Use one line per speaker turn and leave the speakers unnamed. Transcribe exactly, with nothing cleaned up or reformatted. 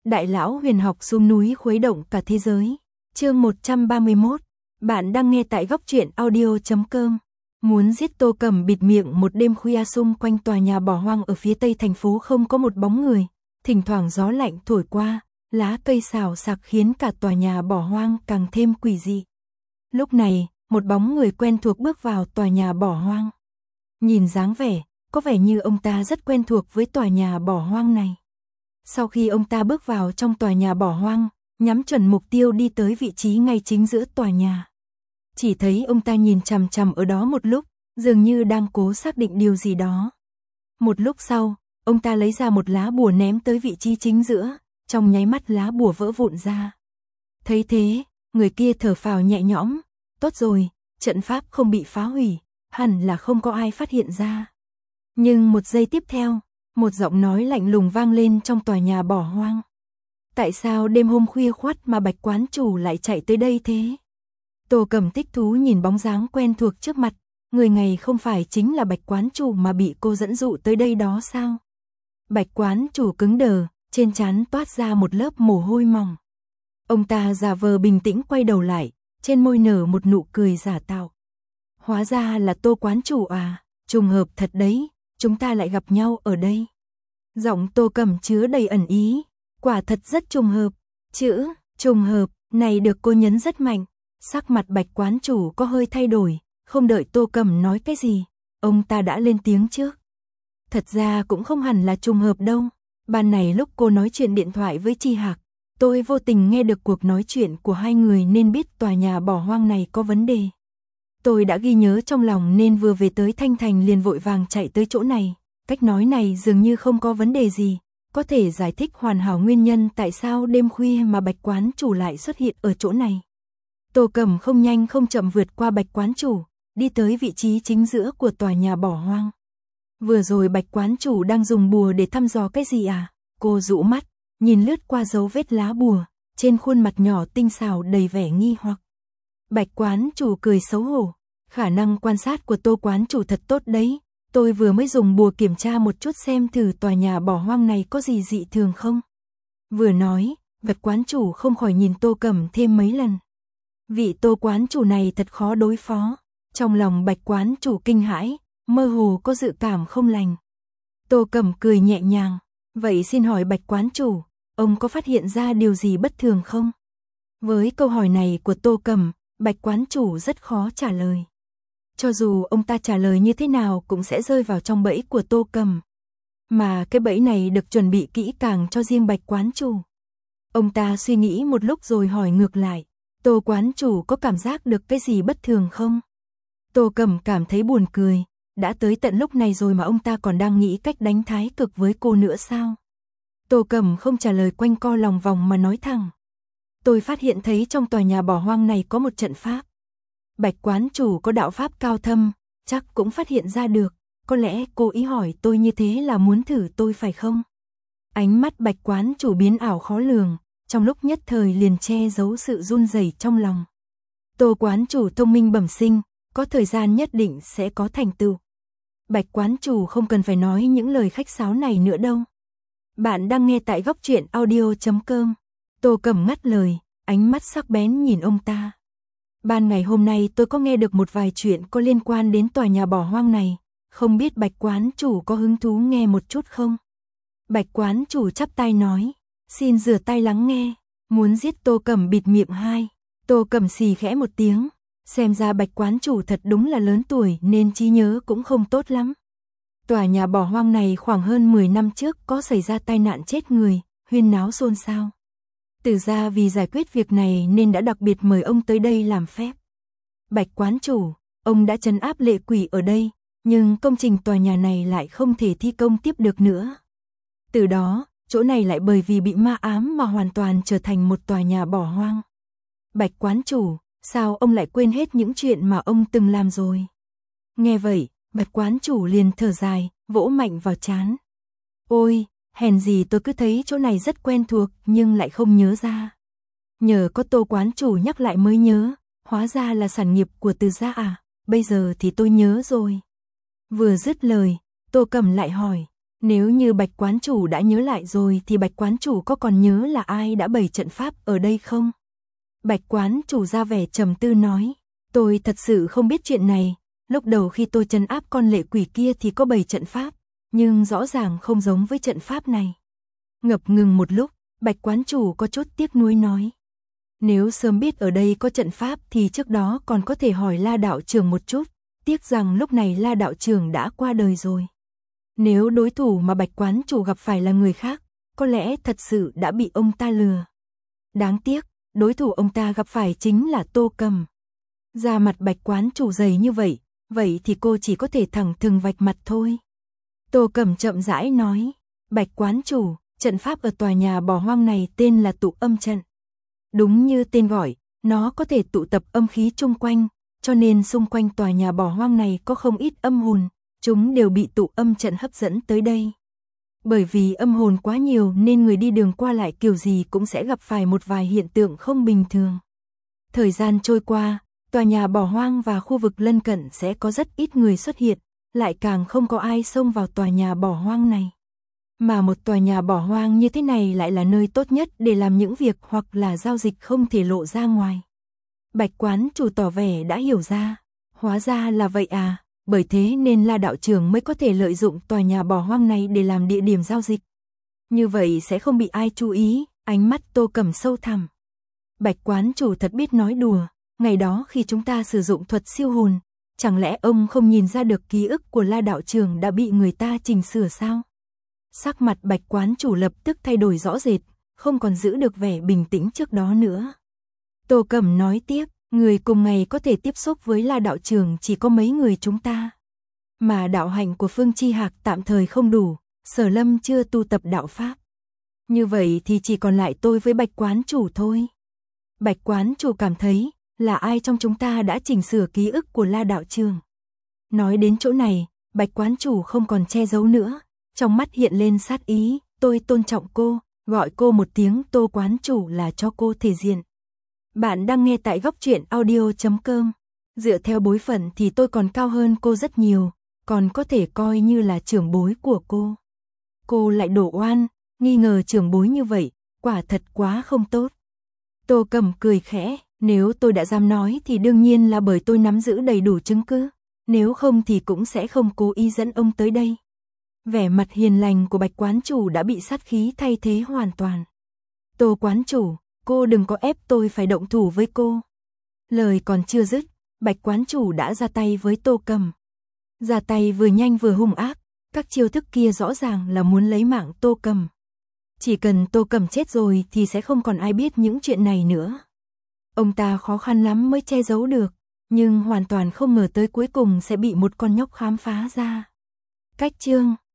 Đại lão huyền học xuống núi khuấy động cả thế giới. Chương một trăm ba mươi mốt. Bạn đang nghe tại góc truyện audio chấm com. Muốn giết Tô Cẩm bịt miệng một đêm khuya xung quanh tòa nhà bỏ hoang ở phía tây thành phố không có một bóng người, thỉnh thoảng gió lạnh thổi qua, lá cây xào xạc khiến cả tòa nhà bỏ hoang càng thêm quỷ dị. Lúc này, một bóng người quen thuộc bước vào tòa nhà bỏ hoang. Nhìn dáng vẻ, có vẻ như ông ta rất quen thuộc với tòa nhà bỏ hoang này. Sau khi ông ta bước vào trong tòa nhà bỏ hoang, nhắm chuẩn mục tiêu đi tới vị trí ngay chính giữa tòa nhà. Chỉ thấy ông ta nhìn chằm chằm ở đó một lúc, dường như đang cố xác định điều gì đó. Một lúc sau, ông ta lấy ra một lá bùa ném tới vị trí chính giữa, trong nháy mắt lá bùa vỡ vụn ra. Thấy thế, người kia thở phào nhẹ nhõm, tốt rồi, trận pháp không bị phá hủy, hẳn là không có ai phát hiện ra. Nhưng một giây tiếp theo, một giọng nói lạnh lùng vang lên trong tòa nhà bỏ hoang. Tại sao đêm hôm khuya khoắt mà Bạch quán chủ lại chạy tới đây thế? Tô Cẩm thích thú nhìn bóng dáng quen thuộc trước mặt, người này không phải chính là Bạch quán chủ mà bị cô dẫn dụ tới đây đó sao? Bạch quán chủ cứng đờ, trên trán toát ra một lớp mồ hôi mỏng. Ông ta giả vờ bình tĩnh quay đầu lại, trên môi nở một nụ cười giả tạo. Hóa ra là Tô quán chủ à, trùng hợp thật đấy, chúng ta lại gặp nhau ở đây. Giọng Tô Cẩm chứa đầy ẩn ý, quả thật rất trùng hợp. Chữ trùng hợp này được cô nhấn rất mạnh. Sắc mặt Bạch quán chủ có hơi thay đổi, không đợi Tô Cẩm nói cái gì, ông ta đã lên tiếng trước. Thật ra cũng không hẳn là trùng hợp đâu. Ban này lúc cô nói chuyện điện thoại với Chi Hạc, tôi vô tình nghe được cuộc nói chuyện của hai người nên biết tòa nhà bỏ hoang này có vấn đề. Tôi đã ghi nhớ trong lòng nên vừa về tới Thanh Thành liền vội vàng chạy tới chỗ này. Cách nói này dường như không có vấn đề gì, có thể giải thích hoàn hảo nguyên nhân tại sao đêm khuya mà Bạch quán chủ lại xuất hiện ở chỗ này. Tô Cẩm không nhanh không chậm vượt qua Bạch quán chủ, đi tới vị trí chính giữa của tòa nhà bỏ hoang. Vừa rồi Bạch quán chủ đang dùng bùa để thăm dò cái gì à? Cô dụ mắt, nhìn lướt qua dấu vết lá bùa, trên khuôn mặt nhỏ tinh xảo đầy vẻ nghi hoặc. Bạch quán chủ cười xấu hổ, khả năng quan sát của Tô quán chủ thật tốt đấy. Tôi vừa mới dùng bùa kiểm tra một chút xem thử tòa nhà bỏ hoang này có gì dị thường không. Vừa nói, Bạch quán chủ không khỏi nhìn Tô Cẩm thêm mấy lần. Vị Tô quán chủ này thật khó đối phó. Trong lòng Bạch quán chủ kinh hãi, mơ hồ có dự cảm không lành. Tô Cẩm cười nhẹ nhàng, vậy xin hỏi Bạch quán chủ, ông có phát hiện ra điều gì bất thường không? Với câu hỏi này của Tô Cẩm, Bạch quán chủ rất khó trả lời. Cho dù ông ta trả lời như thế nào cũng sẽ rơi vào trong bẫy của Tô Cẩm. Mà cái bẫy này được chuẩn bị kỹ càng cho riêng Bạch quán chủ. Ông ta suy nghĩ một lúc rồi hỏi ngược lại, Tô quán chủ có cảm giác được cái gì bất thường không? Tô Cẩm cảm thấy buồn cười, đã tới tận lúc này rồi mà ông ta còn đang nghĩ cách đánh thái cực với cô nữa sao? Tô Cẩm không trả lời quanh co lòng vòng mà nói thẳng. Tôi phát hiện thấy trong tòa nhà bỏ hoang này có một trận pháp. Bạch quán chủ có đạo pháp cao thâm, chắc cũng phát hiện ra được, có lẽ cô ý hỏi tôi như thế là muốn thử tôi phải không? Ánh mắt Bạch quán chủ biến ảo khó lường, trong lúc nhất thời liền che giấu sự run rẩy trong lòng. Tô quán chủ thông minh bẩm sinh, có thời gian nhất định sẽ có thành tựu. Bạch quán chủ không cần phải nói những lời khách sáo này nữa đâu. Bạn đang nghe tại góc truyện audio chấm com. Tô Cẩm ngắt lời, ánh mắt sắc bén nhìn ông ta. Ban ngày hôm nay tôi có nghe được một vài chuyện có liên quan đến tòa nhà bỏ hoang này, không biết Bạch quán chủ có hứng thú nghe một chút không? Bạch quán chủ chắp tay nói, xin rửa tay lắng nghe, muốn giết Tô Cẩm bịt miệng hai. Tô Cẩm xì khẽ một tiếng, xem ra Bạch quán chủ thật đúng là lớn tuổi nên trí nhớ cũng không tốt lắm. Tòa nhà bỏ hoang này khoảng hơn mười năm trước có xảy ra tai nạn chết người, huyên náo xôn xao. Từ ra vì giải quyết việc này nên đã đặc biệt mời ông tới đây làm phép. Bạch quán chủ, ông đã trấn áp lệ quỷ ở đây, nhưng công trình tòa nhà này lại không thể thi công tiếp được nữa. Từ đó, chỗ này lại bởi vì bị ma ám mà hoàn toàn trở thành một tòa nhà bỏ hoang. Bạch quán chủ, sao ông lại quên hết những chuyện mà ông từng làm rồi? Nghe vậy, Bạch quán chủ liền thở dài, vỗ mạnh vào trán. Ôi, hèn gì tôi cứ thấy chỗ này rất quen thuộc nhưng lại không nhớ ra. Nhờ có Tô quán chủ nhắc lại mới nhớ, hóa ra là sản nghiệp của Từ gia à, bây giờ thì tôi nhớ rồi. Vừa dứt lời, Tô Cẩm lại hỏi, Nếu như Bạch quán chủ đã nhớ lại rồi thì Bạch quán chủ có còn nhớ là ai đã bày trận pháp ở đây không? Bạch quán chủ ra vẻ trầm tư nói, tôi thật sự không biết chuyện này, lúc đầu khi tôi trấn áp con lệ quỷ kia thì có bày trận pháp, nhưng rõ ràng không giống với trận pháp này. Ngập ngừng một lúc, Bạch quán chủ có chút tiếc nuối nói, nếu sớm biết ở đây có trận pháp thì trước đó còn có thể hỏi La đạo trưởng một chút, tiếc rằng lúc này La đạo trưởng đã qua đời rồi. Nếu đối thủ mà Bạch quán chủ gặp phải là người khác, có lẽ thật sự đã bị ông ta lừa. Đáng tiếc, đối thủ ông ta gặp phải chính là Tô Cầm. Da mặt Bạch quán chủ dày như vậy, vậy thì cô chỉ có thể thẳng thừng vạch mặt thôi. Tô Cầm chậm rãi nói, Bạch quán chủ, trận pháp ở tòa nhà bỏ hoang này tên là tụ âm trận. Đúng như tên gọi, nó có thể tụ tập âm khí chung quanh, cho nên xung quanh tòa nhà bỏ hoang này có không ít âm hồn, chúng đều bị tụ âm trận hấp dẫn tới đây. Bởi vì âm hồn quá nhiều nên người đi đường qua lại kiểu gì cũng sẽ gặp phải một vài hiện tượng không bình thường. Thời gian trôi qua, tòa nhà bỏ hoang và khu vực lân cận sẽ có rất ít người xuất hiện, lại càng không có ai xông vào tòa nhà bỏ hoang này. Mà một tòa nhà bỏ hoang như thế này lại là nơi tốt nhất để làm những việc hoặc là giao dịch không thể lộ ra ngoài. Bạch quán chủ tỏ vẻ đã hiểu ra, hóa ra là vậy à, bởi thế nên La đạo trưởng mới có thể lợi dụng tòa nhà bỏ hoang này để làm địa điểm giao dịch. Như vậy sẽ không bị ai chú ý, ánh mắt Tô Cầm sâu thẳm. Bạch quán chủ thật biết nói đùa, ngày đó khi chúng ta sử dụng thuật siêu hồn, chẳng lẽ ông không nhìn ra được ký ức của La đạo trưởng đã bị người ta chỉnh sửa sao? Sắc mặt Bạch quán chủ lập tức thay đổi rõ rệt, không còn giữ được vẻ bình tĩnh trước đó nữa. Tô Cầm nói tiếp, người cùng ngày có thể tiếp xúc với La đạo trưởng chỉ có mấy người chúng ta. Mà đạo hạnh của Phương Chi Hạc tạm thời không đủ, Sở Lâm chưa tu tập đạo pháp. Như vậy thì chỉ còn lại tôi với Bạch quán chủ thôi. Bạch quán chủ cảm thấy, là ai trong chúng ta đã chỉnh sửa ký ức của La đạo trưởng. Nói đến chỗ này, Bạch quán chủ không còn che giấu nữa, trong mắt hiện lên sát ý, tôi tôn trọng cô, gọi cô một tiếng Tô quán chủ là cho cô thể diện. Bạn đang nghe tại góc truyện audio chấm com. Dựa theo bối phận thì tôi còn cao hơn cô rất nhiều, còn có thể coi như là trưởng bối của cô. Cô lại đổ oan, nghi ngờ trưởng bối như vậy, quả thật quá không tốt. Tô Cầm cười khẽ, nếu tôi đã dám nói thì đương nhiên là bởi tôi nắm giữ đầy đủ chứng cứ, nếu không thì cũng sẽ không cố ý dẫn ông tới đây. Vẻ mặt hiền lành của Bạch quán chủ đã bị sát khí thay thế hoàn toàn. Tô quán chủ, cô đừng có ép tôi phải động thủ với cô. Lời còn chưa dứt, Bạch quán chủ đã ra tay với Tô Cầm. Ra tay vừa nhanh vừa hung ác, các chiêu thức kia rõ ràng là muốn lấy mạng Tô Cầm. Chỉ cần Tô Cầm chết rồi thì sẽ không còn ai biết những chuyện này nữa. Ông ta khó khăn lắm mới che giấu được, nhưng hoàn toàn không ngờ tới cuối cùng sẽ bị một con nhóc khám phá ra. Cách chương